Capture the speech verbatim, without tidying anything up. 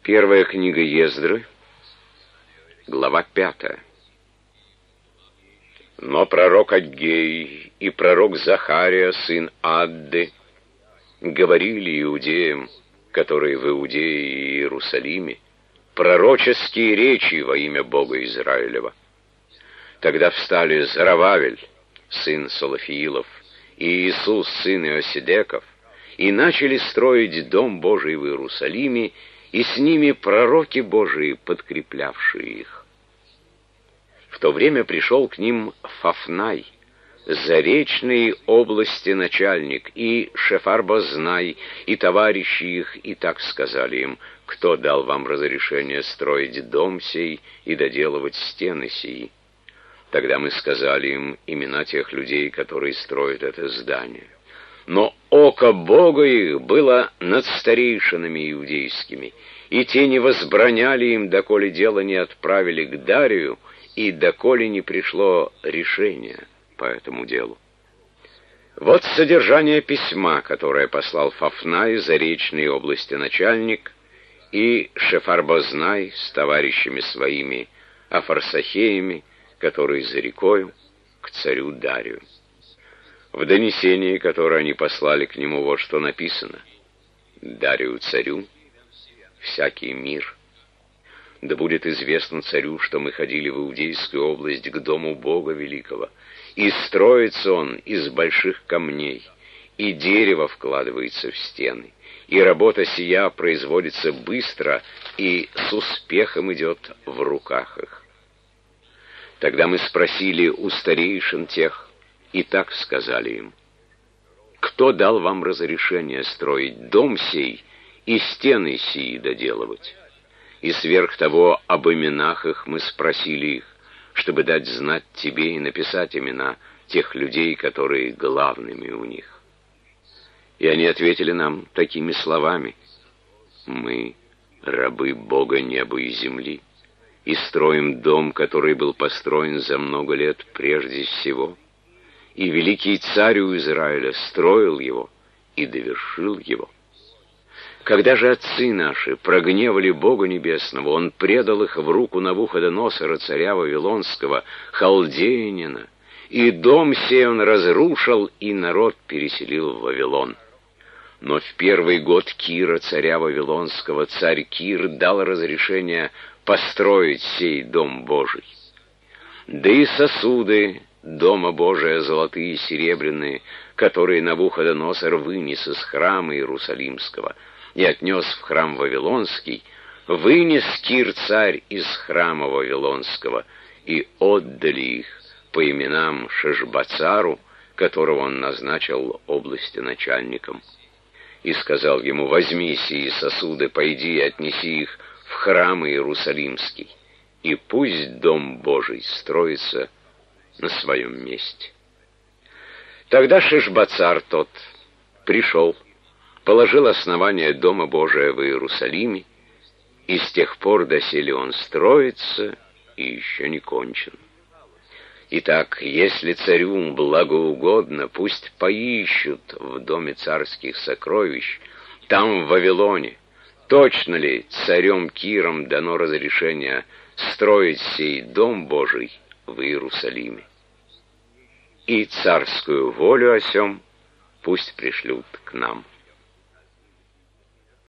Первая книга Ездры, глава пятая. Но пророк Аггей и пророк Захария, сын Адды, говорили иудеям, которые в Иудее и Иерусалиме, пророческие речи во имя Бога Израилева. Тогда встали Зарававель, сын Солофиилов, и Иисус, сын Иосидеков, и начали строить Дом Божий в Иерусалиме, и с ними пророки Божии, подкреплявшие их. В то время пришел к ним Фафнай, заречной области начальник, и Шефар-Бознай, и товарищи их, и так сказали им: кто дал вам разрешение строить дом сей и доделывать стены сии? Тогда мы сказали им имена тех людей, которые строят это здание. Но око Бога их было над старейшинами иудейскими, и те не возбраняли им, доколе дело не отправили к Дарию, и доколе не пришло решение по этому делу. Вот содержание письма, которое послал Фафнай, заречной области начальник, и Шефар-Бознай с товарищами своими, Афарсахеями, которые за рекою, к царю Дарию. В донесении, которое они послали к нему, вот что написано: «Дарию царю, всякий мир. Да будет известно царю, что мы ходили в Иудейскую область к дому Бога Великого, и строится он из больших камней, и дерево вкладывается в стены, и работа сия производится быстро, и с успехом идет в руках их». Тогда мы спросили у старейшин тех, и так сказали им: кто дал вам разрешение строить дом сей и стены сии доделывать? И сверх того об именах их мы спросили их, чтобы дать знать тебе и написать имена тех людей, которые главными у них. И они ответили нам такими словами: мы рабы Бога неба и земли, и строим дом, который был построен за много лет прежде всего, и великий царь у Израиля строил его и довершил его. Когда же отцы наши прогневали Бога Небесного, Он предал их в руку Навуходоносора, царя Вавилонского, халдеянина, и дом сей он разрушил, и народ переселил в Вавилон. Но в первый год Кира, царя Вавилонского, царь Кир дал разрешение построить сей дом Божий. Да и сосуды Дома Божия, золотые и серебряные, которые Навуходоносор вынес из храма Иерусалимского и отнес в храм Вавилонский, вынес Кир-царь из храма Вавилонского, и отдали их по именам Шешбацару, которого он назначил области начальником. И сказал ему: возьми сии сосуды, пойди и отнеси их в храм Иерусалимский, и пусть Дом Божий строится на своем месте. Тогда Шешбацар тот пришел, положил основание Дома Божия в Иерусалиме, и с тех пор доселе он строится и еще не кончен. Итак, если царю благоугодно, пусть поищут в доме царских сокровищ, там, в Вавилоне, точно ли царем Киром дано разрешение строить сей Дом Божий в Иерусалиме. И царскую волю о сем пусть пришлют к нам.